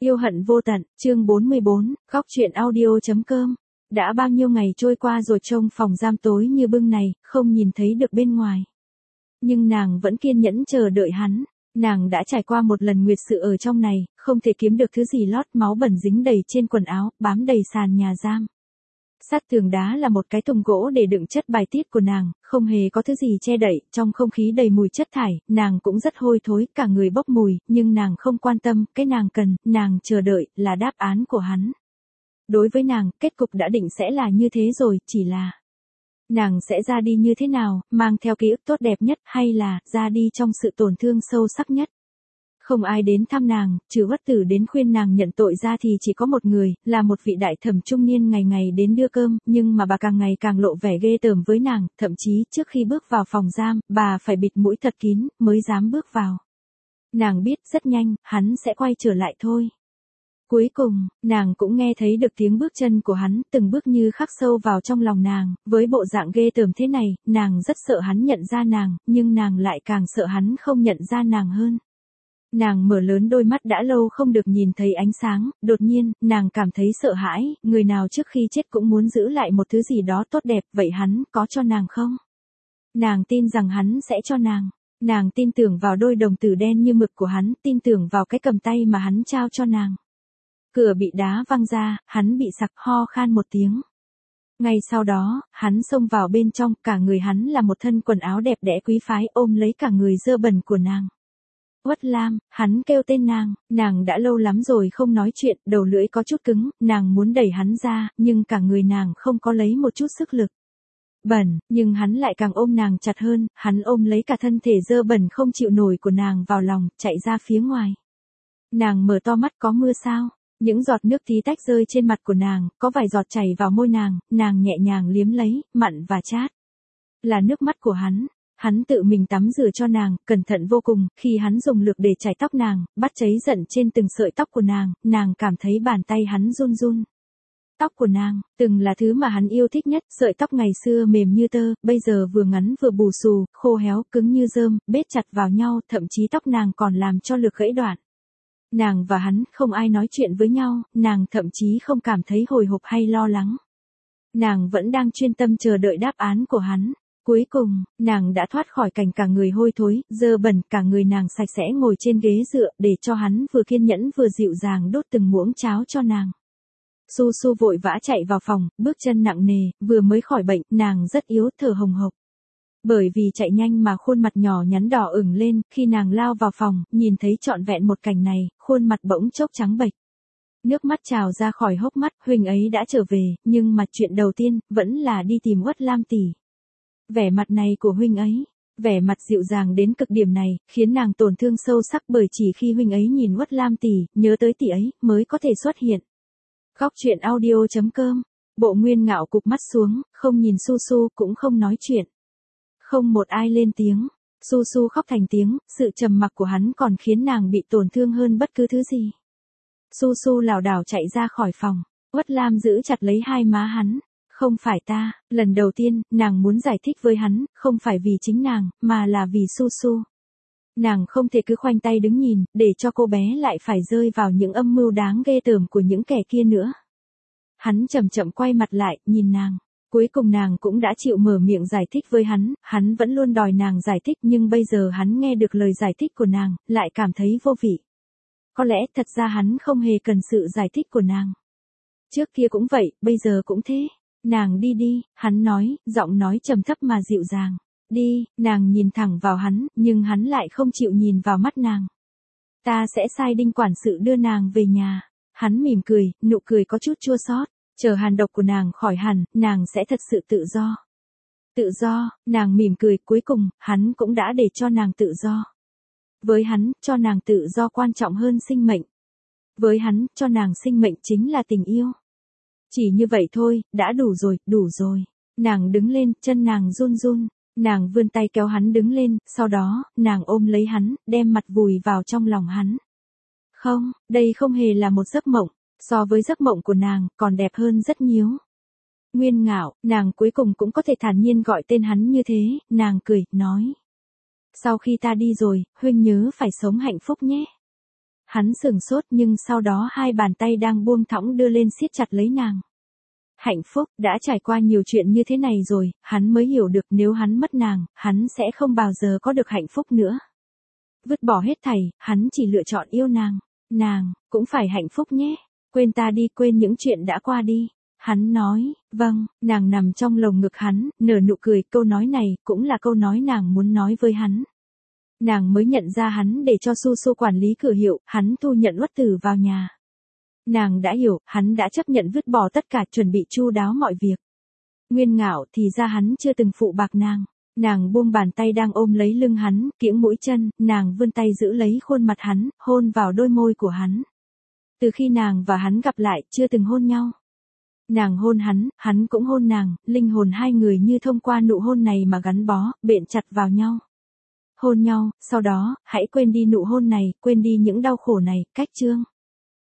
Yêu hận vô tận, chương 44, góc truyện audio.com. Đã bao nhiêu ngày trôi qua rồi trông phòng giam tối như bưng này, không nhìn thấy được bên ngoài. Nhưng nàng vẫn kiên nhẫn chờ đợi hắn. Nàng đã trải qua một lần nguyệt sự ở trong này, không thể kiếm được thứ gì lót, máu bẩn dính đầy trên quần áo, bám đầy sàn nhà giam. Sát tường đá là một cái thùng gỗ để đựng chất bài tiết của nàng, không hề có thứ gì che đậy, trong không khí đầy mùi chất thải, nàng cũng rất hôi thối, cả người bốc mùi, nhưng nàng không quan tâm, cái nàng cần, nàng chờ đợi, là đáp án của hắn. Đối với nàng, kết cục đã định sẽ là như thế rồi, chỉ là nàng sẽ ra đi như thế nào, mang theo ký ức tốt đẹp nhất, hay là ra đi trong sự tổn thương sâu sắc nhất. Không ai đến thăm nàng, trừ Uất Tử đến khuyên nàng nhận tội ra thì chỉ có một người, là một vị đại thẩm trung niên ngày ngày đến đưa cơm, nhưng mà bà càng ngày càng lộ vẻ ghê tởm với nàng, thậm chí trước khi bước vào phòng giam, bà phải bịt mũi thật kín, mới dám bước vào. Nàng biết rất nhanh, hắn sẽ quay trở lại thôi. Cuối cùng, nàng cũng nghe thấy được tiếng bước chân của hắn, từng bước như khắc sâu vào trong lòng nàng, với bộ dạng ghê tởm thế này, nàng rất sợ hắn nhận ra nàng, nhưng nàng lại càng sợ hắn không nhận ra nàng hơn. Nàng mở lớn đôi mắt đã lâu không được nhìn thấy ánh sáng, đột nhiên, nàng cảm thấy sợ hãi, người nào trước khi chết cũng muốn giữ lại một thứ gì đó tốt đẹp, vậy hắn có cho nàng không? Nàng tin rằng hắn sẽ cho nàng. Nàng tin tưởng vào đôi đồng tử đen như mực của hắn, tin tưởng vào cái cầm tay mà hắn trao cho nàng. Cửa bị đá văng ra, hắn bị sặc ho khan một tiếng. Ngay sau đó, hắn xông vào bên trong, cả người hắn là một thân quần áo đẹp đẽ quý phái ôm lấy cả người dơ bẩn của nàng. Uất Lam, hắn kêu tên nàng đã lâu lắm rồi không nói chuyện, đầu lưỡi có chút cứng, nàng muốn đẩy hắn ra, nhưng cả người nàng không có lấy một chút sức lực. Bẩn, nhưng hắn lại càng ôm nàng chặt hơn, hắn ôm lấy cả thân thể dơ bẩn không chịu nổi của nàng vào lòng, chạy ra phía ngoài. Nàng mở to mắt, có mưa sao? Những giọt nước tí tách rơi trên mặt của nàng, có vài giọt chảy vào môi nàng nhẹ nhàng liếm lấy, mặn và chát. Là nước mắt của hắn. Hắn tự mình tắm rửa cho nàng, cẩn thận vô cùng, khi hắn dùng lực để chải tóc nàng, bắt cháy giận trên từng sợi tóc của nàng cảm thấy bàn tay hắn run run. Tóc của nàng, từng là thứ mà hắn yêu thích nhất, sợi tóc ngày xưa mềm như tơ, bây giờ vừa ngắn vừa bù xù, khô héo, cứng như rơm, bết chặt vào nhau, thậm chí tóc nàng còn làm cho lực gãy đoạn. Nàng và hắn, không ai nói chuyện với nhau, nàng thậm chí không cảm thấy hồi hộp hay lo lắng. Nàng vẫn đang chuyên tâm chờ đợi đáp án của hắn. Cuối cùng, nàng đã thoát khỏi cảnh cả người hôi thối, dơ bẩn, cả người nàng sạch sẽ ngồi trên ghế dựa để cho hắn vừa kiên nhẫn vừa dịu dàng đốt từng muỗng cháo cho nàng. Su Su vội vã chạy vào phòng, bước chân nặng nề, vừa mới khỏi bệnh, nàng rất yếu, thở hồng hộc. Bởi vì chạy nhanh mà khuôn mặt nhỏ nhắn đỏ ửng lên, khi nàng lao vào phòng, nhìn thấy trọn vẹn một cảnh này, khuôn mặt bỗng chốc trắng bệch. Nước mắt trào ra khỏi hốc mắt, huynh ấy đã trở về, nhưng mà chuyện đầu tiên, vẫn là đi tìm Uất Lam tỷ. Vẻ mặt này của huynh ấy, vẻ mặt dịu dàng đến cực điểm này, khiến nàng tổn thương sâu sắc bởi chỉ khi huynh ấy nhìn Uất Lam tỷ, nhớ tới tỷ ấy, mới có thể xuất hiện. Góc truyện audio.com. Bộ Nguyên Ngạo cụp mắt xuống, không nhìn Su Su, cũng không nói chuyện. Không một ai lên tiếng. Su Su khóc thành tiếng, sự trầm mặc của hắn còn khiến nàng bị tổn thương hơn bất cứ thứ gì. Su Su lảo đảo chạy ra khỏi phòng. Uất Lam giữ chặt lấy hai má hắn. Không phải ta, lần đầu tiên, nàng muốn giải thích với hắn, không phải vì chính nàng, mà là vì Su Su. Nàng không thể cứ khoanh tay đứng nhìn, để cho cô bé lại phải rơi vào những âm mưu đáng ghê tởm của những kẻ kia nữa. Hắn chậm chậm quay mặt lại, nhìn nàng. Cuối cùng nàng cũng đã chịu mở miệng giải thích với hắn vẫn luôn đòi nàng giải thích nhưng bây giờ hắn nghe được lời giải thích của nàng, lại cảm thấy vô vị. Có lẽ thật ra hắn không hề cần sự giải thích của nàng. Trước kia cũng vậy, bây giờ cũng thế. Nàng đi đi, hắn nói, giọng nói trầm thấp mà dịu dàng. Đi, nàng nhìn thẳng vào hắn, nhưng hắn lại không chịu nhìn vào mắt nàng. Ta sẽ sai đinh quản sự đưa nàng về nhà. Hắn mỉm cười, nụ cười có chút chua xót. Chờ hàn độc của nàng khỏi hẳn, nàng sẽ thật sự tự do. Tự do, nàng mỉm cười, cuối cùng, hắn cũng đã để cho nàng tự do. Với hắn, cho nàng tự do quan trọng hơn sinh mệnh. Với hắn, cho nàng sinh mệnh chính là tình yêu. Chỉ như vậy thôi, đã đủ rồi. Nàng đứng lên, chân nàng run run. Nàng vươn tay kéo hắn đứng lên, sau đó, nàng ôm lấy hắn, đem mặt vùi vào trong lòng hắn. Không, đây không hề là một giấc mộng. So với giấc mộng của nàng, còn đẹp hơn rất nhiều. Nguyên Ngạo, nàng cuối cùng cũng có thể thản nhiên gọi tên hắn như thế, nàng cười, nói. Sau khi ta đi rồi, huynh nhớ phải sống hạnh phúc nhé. Hắn sửng sốt nhưng sau đó hai bàn tay đang buông thõng đưa lên siết chặt lấy nàng. Hạnh phúc, đã trải qua nhiều chuyện như thế này rồi, hắn mới hiểu được nếu hắn mất nàng, hắn sẽ không bao giờ có được hạnh phúc nữa. Vứt bỏ hết thảy, hắn chỉ lựa chọn yêu nàng. Nàng, cũng phải hạnh phúc nhé. Quên ta đi, quên những chuyện đã qua đi. Hắn nói, vâng, nàng nằm trong lồng ngực hắn, nở nụ cười, câu nói này cũng là câu nói nàng muốn nói với hắn. Nàng mới nhận ra hắn để cho Su Su quản lý cửa hiệu, hắn thu nhận Uất Tử vào nhà. Nàng đã hiểu, hắn đã chấp nhận vứt bỏ tất cả, chuẩn bị chu đáo mọi việc. Nguyên Ngạo thì ra hắn chưa từng phụ bạc nàng. Nàng buông bàn tay đang ôm lấy lưng hắn, kiễng mũi chân, nàng vươn tay giữ lấy khuôn mặt hắn, hôn vào đôi môi của hắn. Từ khi nàng và hắn gặp lại, chưa từng hôn nhau. Nàng hôn hắn cũng hôn nàng, linh hồn hai người như thông qua nụ hôn này mà gắn bó, bện chặt vào nhau. Hôn nhau, sau đó, hãy quên đi nụ hôn này, quên đi những đau khổ này, cách chương.